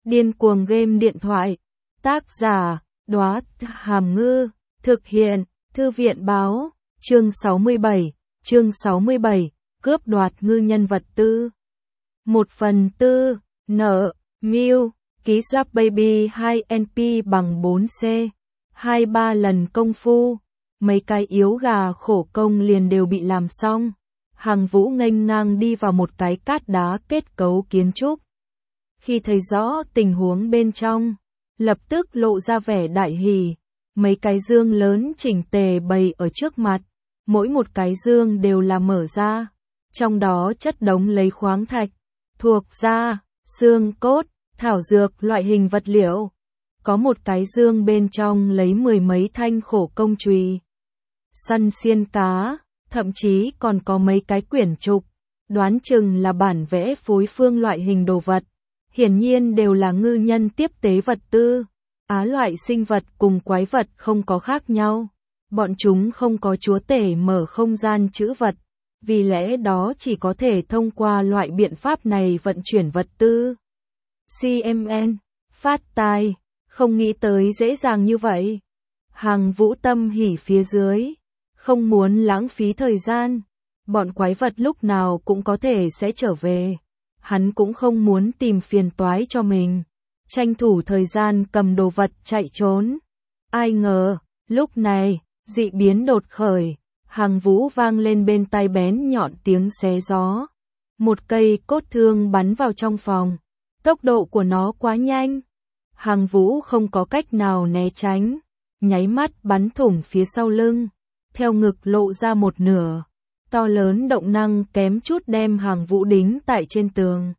Điên cuồng game điện thoại. Tác giả, Đóa Hàm Ngư. Thực hiện, Thư viện báo. Chương 67, cướp đoạt ngư nhân vật tư. 1/4, nợ, Mew, ký Rap Baby 2NP bằng 4C. 2-3 lần công phu. Mấy cái yếu gà khổ công liền đều bị làm xong. Hàng Vũ nghênh ngang đi vào một cái cát đá kết cấu kiến trúc. Khi thấy rõ tình huống bên trong, lập tức lộ ra vẻ đại hỉ. Mấy cái dương lớn chỉnh tề bày ở trước mặt, mỗi một cái dương đều là mở ra, trong đó chất đống lấy khoáng thạch, thuộc da, xương cốt, thảo dược loại hình vật liệu. Có một cái dương bên trong lấy 10 mấy thanh khổ công chùy, săn xiên cá, thậm chí còn có mấy cái quyển trục, đoán chừng là bản vẽ phối phương loại hình đồ vật. Hiển nhiên đều là ngư nhân tiếp tế vật tư. Loại sinh vật cùng quái vật không có khác nhau. Bọn chúng không có chúa tể mở không gian trữ vật. Vì lẽ đó chỉ có thể thông qua loại biện pháp này vận chuyển vật tư. CMN, phát tài, không nghĩ tới dễ dàng như vậy. Hàng Vũ tâm hỉ phía dưới, không muốn lãng phí thời gian. Bọn quái vật lúc nào cũng có thể sẽ trở về. Hắn cũng không muốn tìm phiền toái cho mình, tranh thủ thời gian cầm đồ vật chạy trốn. Ai ngờ, lúc này, dị biến đột khởi, Hàng Vũ vang lên bên tai bén nhọn tiếng xé gió. Một cây cốt thương bắn vào trong phòng, tốc độ của nó quá nhanh. Hàng Vũ không có cách nào né tránh, nháy mắt bắn thủng phía sau lưng, theo ngực lộ ra một nửa. To lớn động năng kém chút đem Hàng Vũ đính tại trên tường.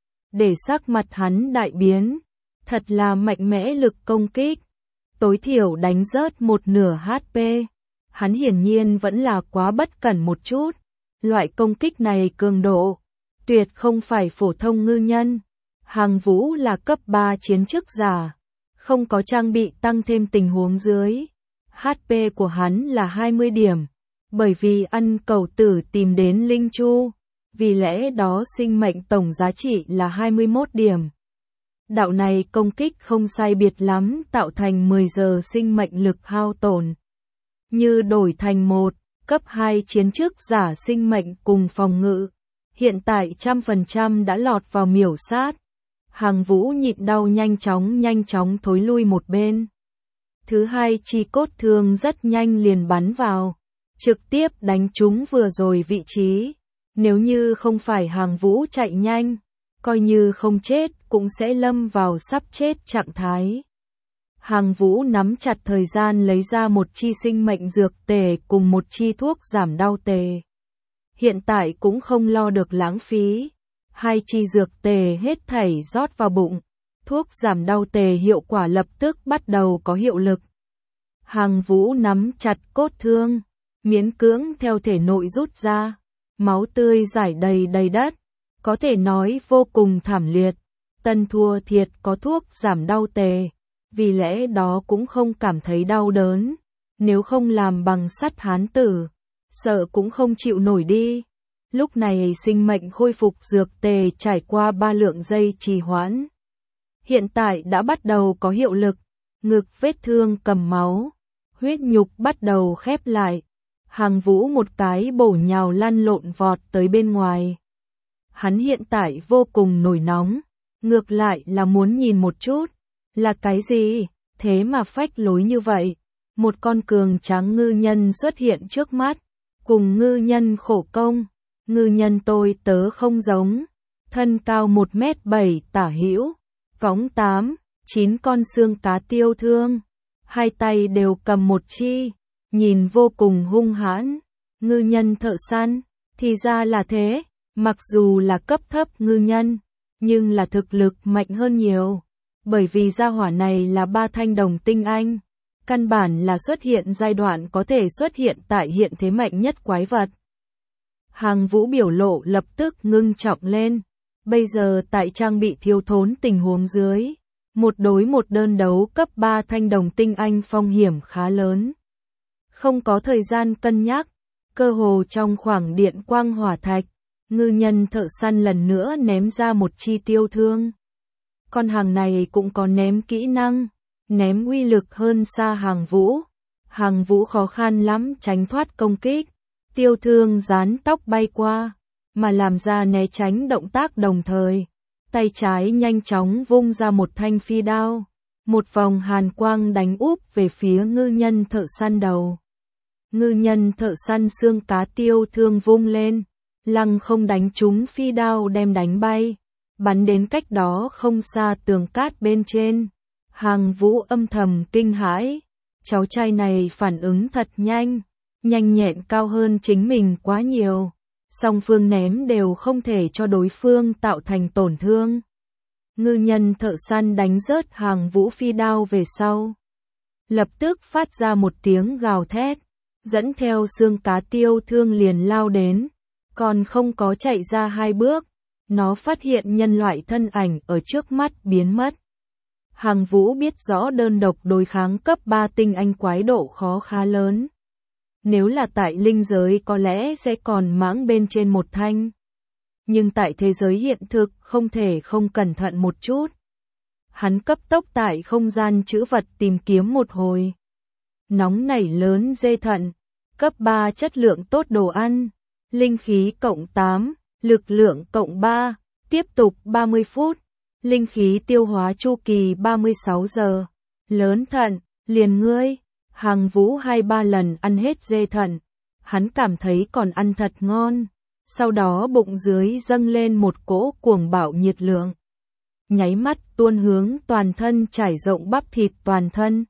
Để sắc mặt hắn đại biến, thật là mạnh mẽ lực công kích, tối thiểu đánh rớt một nửa HP. Hắn hiển nhiên vẫn là quá bất cẩn một chút, loại công kích này cường độ, tuyệt không phải phổ thông ngư nhân. Hàng Vũ là cấp 3 chiến chức giả, không có trang bị tăng thêm tình huống dưới. HP của hắn là 20 điểm. Bởi vì ăn cầu tử tìm đến Linh Chu, vì lẽ đó sinh mệnh tổng giá trị là 21 điểm. Đạo này công kích không sai biệt lắm tạo thành 10 giờ sinh mệnh lực hao tổn. Như đổi thành một, cấp 2 chiến chức giả sinh mệnh cùng phòng ngự, hiện tại 100% đã lọt vào miểu sát. Hàng Vũ nhịn đau nhanh chóng thối lui một bên. Thứ hai chi cốt thương rất nhanh liền bắn vào, trực tiếp đánh trúng vừa rồi vị trí. Nếu như không phải Hàng Vũ chạy nhanh, coi như không chết cũng sẽ lâm vào sắp chết trạng thái. Hàng Vũ nắm chặt thời gian lấy ra một chi sinh mệnh dược tề cùng một chi thuốc giảm đau tề. Hiện tại cũng không lo được lãng phí. Hai chi dược tề hết thảy rót vào bụng. Thuốc giảm đau tề hiệu quả lập tức bắt đầu có hiệu lực. Hàng Vũ nắm chặt cốt thương, miễn cưỡng theo thể nội rút ra, máu tươi rải đầy đất, có thể nói vô cùng thảm liệt. Tân thua thiệt có thuốc giảm đau tề, vì lẽ đó cũng không cảm thấy đau đớn, nếu không làm bằng sắt hán tử, sợ cũng không chịu nổi đi. Lúc này sinh mệnh khôi phục dược tề trải qua 3 lượng giây trì hoãn. Hiện tại đã bắt đầu có hiệu lực, ngực vết thương cầm máu, huyết nhục bắt đầu khép lại. Hàng Vũ một cái bổ nhào lăn lộn vọt tới bên ngoài. Hắn hiện tại vô cùng nổi nóng, ngược lại là muốn nhìn một chút, là cái gì, thế mà phách lối như vậy. Một con cường tráng ngư nhân xuất hiện trước mắt, cùng ngư nhân khổ công. Ngư nhân tôi tớ không giống, thân cao 1m7 tả hữu, cõng 8-9 con xương cá tiêu thương, hai tay đều cầm một chi. Nhìn vô cùng hung hãn, ngư nhân thợ săn, thì ra là thế, mặc dù là cấp thấp ngư nhân, nhưng là thực lực mạnh hơn nhiều, bởi vì gia hỏa này là 3 thanh đồng tinh anh, căn bản là xuất hiện giai đoạn có thể xuất hiện tại hiện thế mạnh nhất quái vật. Hàng Vũ biểu lộ lập tức ngưng trọng lên, bây giờ tại trang bị thiếu thốn tình huống dưới, một đối một đơn đấu cấp 3 thanh đồng tinh anh phong hiểm khá lớn. Không có thời gian cân nhắc, cơ hồ trong khoảng điện quang hỏa thạch, ngư nhân thợ săn lần nữa ném ra một chi tiêu thương. Con hàng này cũng có ném kỹ năng, ném uy lực hơn xa Hàng Vũ. Hàng Vũ khó khăn lắm tránh thoát công kích, Tiêu Thương dán tóc bay qua, mà làm ra né tránh động tác đồng thời. Tay trái nhanh chóng vung ra một thanh phi đao, một vòng hàn quang đánh úp về phía ngư nhân thợ săn đầu. Ngư nhân thợ săn xương cá Tiêu Thương vung lên, lăng không đánh trúng phi đao đem đánh bay, bắn đến cách đó không xa tường cát bên trên. Hàng Vũ âm thầm kinh hãi, cháu trai này phản ứng thật nhanh, nhanh nhẹn cao hơn chính mình quá nhiều. Song phương ném đều không thể cho đối phương tạo thành tổn thương. Ngư nhân thợ săn đánh rớt Hàng Vũ phi đao về sau, lập tức phát ra một tiếng gào thét, dẫn theo xương cá Tiêu Thương liền lao đến, còn không có chạy ra 2 bước, nó phát hiện nhân loại thân ảnh ở trước mắt biến mất. Hàng Vũ biết rõ đơn độc đối kháng cấp 3 tinh anh quái độ khó khá lớn. Nếu là tại linh giới có lẽ sẽ còn mãng bên trên một thanh. Nhưng tại thế giới hiện thực không thể không cẩn thận một chút. Hắn cấp tốc tại không gian trữ vật tìm kiếm một hồi. Nóng nảy lớn dê thận, cấp 3 chất lượng tốt đồ ăn, linh khí cộng 8, lực lượng cộng 3, tiếp tục 30 phút, linh khí tiêu hóa chu kỳ 36 giờ, lớn thận, liền ngươi. Hàng Vũ 2-3 lần ăn hết dê thận, hắn cảm thấy còn ăn thật ngon, sau đó bụng dưới dâng lên một cỗ cuồng bạo nhiệt lượng. Nháy mắt tuôn hướng toàn thân trải rộng bắp thịt toàn thân.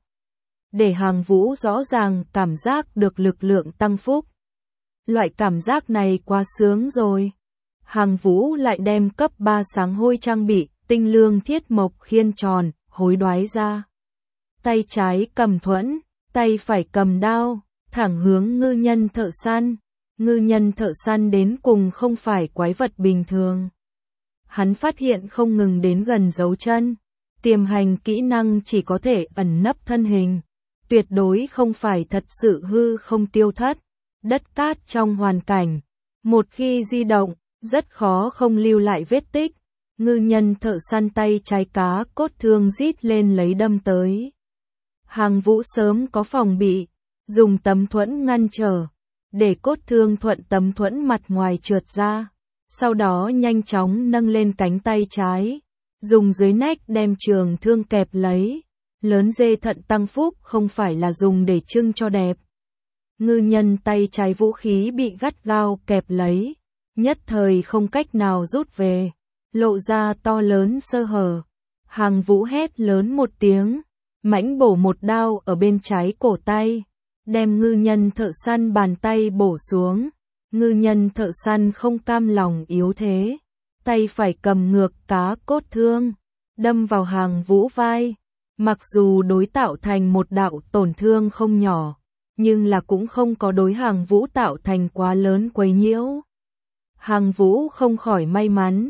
Để Hàng Vũ rõ ràng cảm giác được lực lượng tăng phúc. Loại cảm giác này quá sướng rồi. Hàng Vũ lại đem cấp 3 sáng hôi trang bị, tinh lương thiết mộc khiên tròn, hối đoái ra. Tay trái cầm thuẫn, tay phải cầm đao, thẳng hướng ngư nhân thợ săn. Ngư nhân thợ săn đến cùng không phải quái vật bình thường. Hắn phát hiện không ngừng đến gần dấu chân, tiềm hành kỹ năng chỉ có thể ẩn nấp thân hình, tuyệt đối không phải thật sự hư không tiêu thất. Đất cát trong hoàn cảnh, một khi di động, rất khó không lưu lại vết tích. Ngư nhân thợ săn tay trái cá cốt thương rít lên lấy đâm tới. Hàng Vũ sớm có phòng bị, dùng tấm thuẫn ngăn trở, để cốt thương thuận tấm thuẫn mặt ngoài trượt ra, sau đó nhanh chóng nâng lên cánh tay trái, dùng dưới nách đem trường thương kẹp lấy. Lớn dê thận tăng phúc không phải là dùng để trưng cho đẹp. Ngư nhân tay trái vũ khí bị gắt gao kẹp lấy, nhất thời không cách nào rút về, lộ ra to lớn sơ hở. Hàng Vũ hét lớn một tiếng, mãnh bổ một đao ở bên trái cổ tay, đem ngư nhân thợ săn bàn tay bổ xuống. Ngư nhân thợ săn không cam lòng yếu thế, tay phải cầm ngược cá cốt thương, đâm vào Hàng Vũ vai. Mặc dù đối tạo thành một đạo tổn thương không nhỏ, nhưng là cũng không có đối Hàng Vũ tạo thành quá lớn quấy nhiễu. Hàng Vũ không khỏi may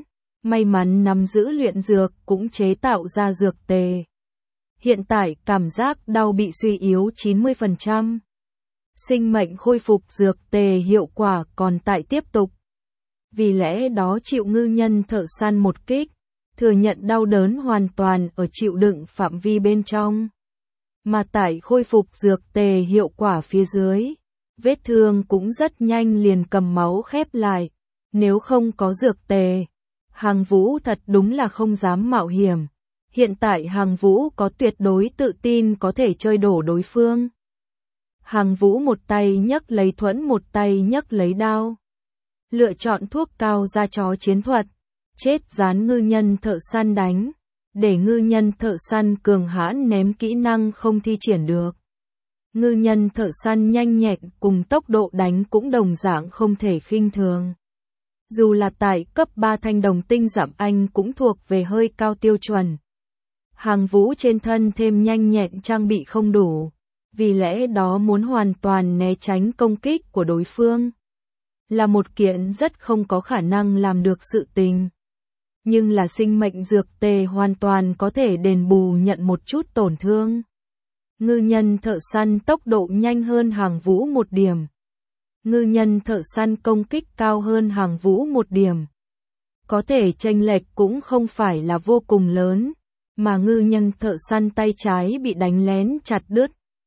mắn nắm giữ luyện dược cũng chế tạo ra dược tề. Hiện tại cảm giác đau bị suy yếu 90%. Sinh mệnh khôi phục dược tề hiệu quả còn tại tiếp tục. Vì lẽ đó chịu ngư nhân thợ săn một kích, thừa nhận đau đớn hoàn toàn ở chịu đựng phạm vi bên trong. Mà tại khôi phục dược tề hiệu quả phía dưới, vết thương cũng rất nhanh liền cầm máu khép lại. Nếu không có dược tề, Hàng Vũ thật đúng là không dám mạo hiểm. Hiện tại Hàng Vũ có tuyệt đối tự tin có thể chơi đổ đối phương. Hàng Vũ một tay nhấc lấy thuẫn, một tay nhấc lấy đao. Lựa chọn thuốc cao ra chó chiến thuật, chết dán ngư nhân thợ săn đánh, để ngư nhân thợ săn cường hãn ném kỹ năng không thi triển được. Ngư nhân thợ săn nhanh nhẹn cùng tốc độ đánh cũng đồng dạng không thể khinh thường. Dù là tại cấp 3 thanh đồng tinh giảm anh cũng thuộc về hơi cao tiêu chuẩn. Hàng Vũ trên thân thêm nhanh nhẹn trang bị không đủ, vì lẽ đó muốn hoàn toàn né tránh công kích của đối phương là một kiện rất không có khả năng làm được sự tình. Nhưng là sinh mệnh dược tề hoàn toàn có thể đền bù nhận một chút tổn thương. Ngư nhân thợ săn tốc độ nhanh hơn Hàng Vũ một điểm. Ngư nhân thợ săn công kích cao hơn Hàng Vũ một điểm. Có thể chênh lệch cũng không phải là vô cùng lớn, mà ngư nhân thợ săn tay trái bị đánh lén chặt đứt.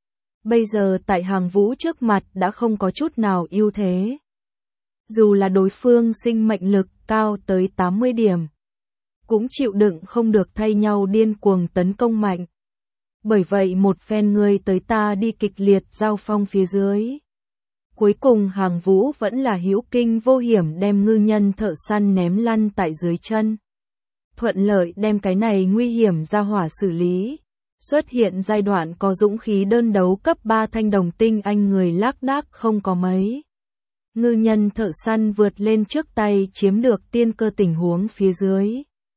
Bây giờ tại Hàng Vũ trước mặt đã không có chút nào ưu thế. Dù là đối phương sinh mệnh lực cao tới 80 điểm, cũng chịu đựng không được thay nhau điên cuồng tấn công mạnh. Bởi vậy một phen người tới ta đi kịch liệt giao phong phía dưới. Cuối cùng Hàng Vũ vẫn là hữu kinh vô hiểm đem ngư nhân thợ săn ném lăn tại dưới chân. Thuận lợi đem cái này nguy hiểm ra hỏa xử lý. Xuất hiện giai đoạn có dũng khí đơn đấu cấp 3 thanh đồng tinh anh người lác đác không có mấy. Ngư nhân thợ săn vượt lên trước tay chiếm được tiên cơ tình huống phía dưới.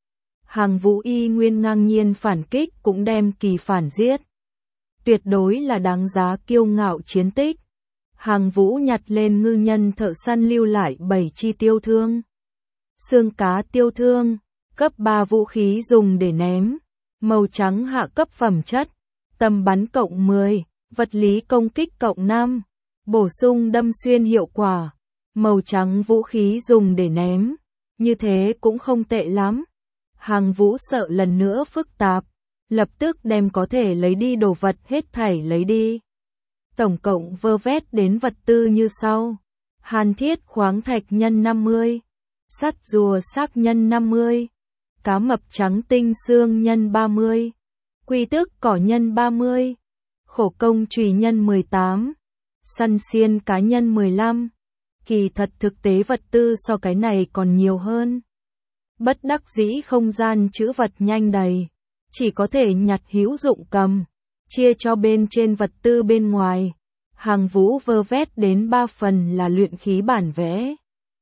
Hàng Vũ y nguyên ngang nhiên phản kích cũng đem kỳ phản giết. Tuyệt đối là đáng giá kiêu ngạo chiến tích. Hàng Vũ nhặt lên ngư nhân thợ săn lưu lại 7 chi tiêu thương. Xương cá tiêu thương, cấp 3 vũ khí dùng để ném, màu trắng hạ cấp phẩm chất, tầm bắn cộng 10, vật lý công kích cộng 5, bổ sung đâm xuyên hiệu quả, màu trắng vũ khí dùng để ném, như thế cũng không tệ lắm. Hàng Vũ sợ lần nữa phức tạp, lập tức đem có thể lấy đi đồ vật hết thảy lấy đi. Tổng cộng vơ vét đến vật tư như sau: hàn thiết khoáng thạch nhân 50, sắt rùa xác nhân 50, cá mập trắng tinh xương nhân 30, quy tức cỏ nhân 30, khổ công chùy nhân 18, săn xiên cá nhân 15. Kỳ thật thực tế vật tư so cái này còn nhiều hơn. Bất đắc dĩ không gian trữ vật nhanh đầy, chỉ có thể nhặt hữu dụng cầm, chia cho bên trên vật tư bên ngoài. Hàng Vũ vơ vét đến 3 phần là luyện khí bản vẽ,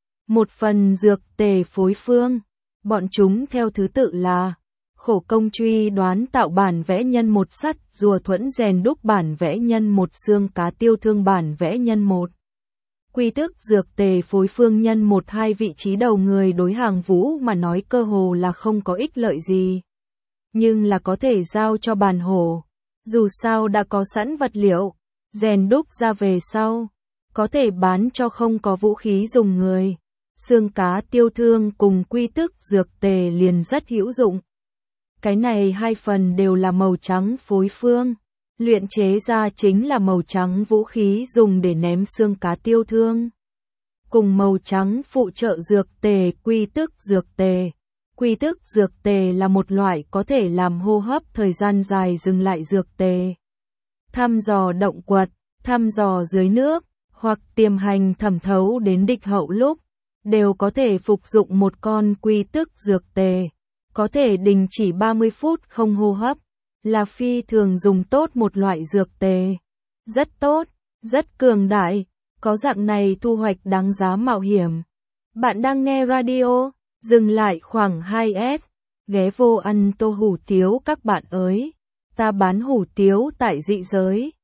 1 phần dược tề phối phương, bọn chúng theo thứ tự là khổ công truy đoán tạo bản vẽ nhân 1 sắt rùa thuẫn rèn đúc bản vẽ nhân 1 xương cá tiêu thương bản vẽ nhân 1. Quy tức dược tề phối phương nhân 1-2 vị trí đầu người đối Hàng Vũ mà nói cơ hồ là không có ích lợi gì. Nhưng là có thể giao cho bàn hổ, dù sao đã có sẵn vật liệu, rèn đúc ra về sau, có thể bán cho không có vũ khí dùng người. Xương cá tiêu thương cùng quy tức dược tề liền rất hữu dụng. Cái này 2 phần đều là màu trắng phối phương, luyện chế ra chính là màu trắng vũ khí dùng để ném xương cá tiêu thương. Cùng màu trắng phụ trợ dược tề quy tức dược tề. Quy tức dược tề là một loại có thể làm hô hấp thời gian dài dừng lại dược tề. Thăm dò động quật, thăm dò dưới nước, hoặc tiềm hành thẩm thấu đến địch hậu lúc, đều có thể phục dụng một con quy tức dược tề. Có thể đình chỉ 30 phút không hô hấp, là phi thường dùng tốt một loại dược tề. Rất tốt, rất cường đại, có dạng này thu hoạch đáng giá mạo hiểm. Bạn đang nghe radio, dừng lại khoảng 2S, ghé vô ăn tô hủ tiếu các bạn ơi. Ta bán hủ tiếu tại dị giới.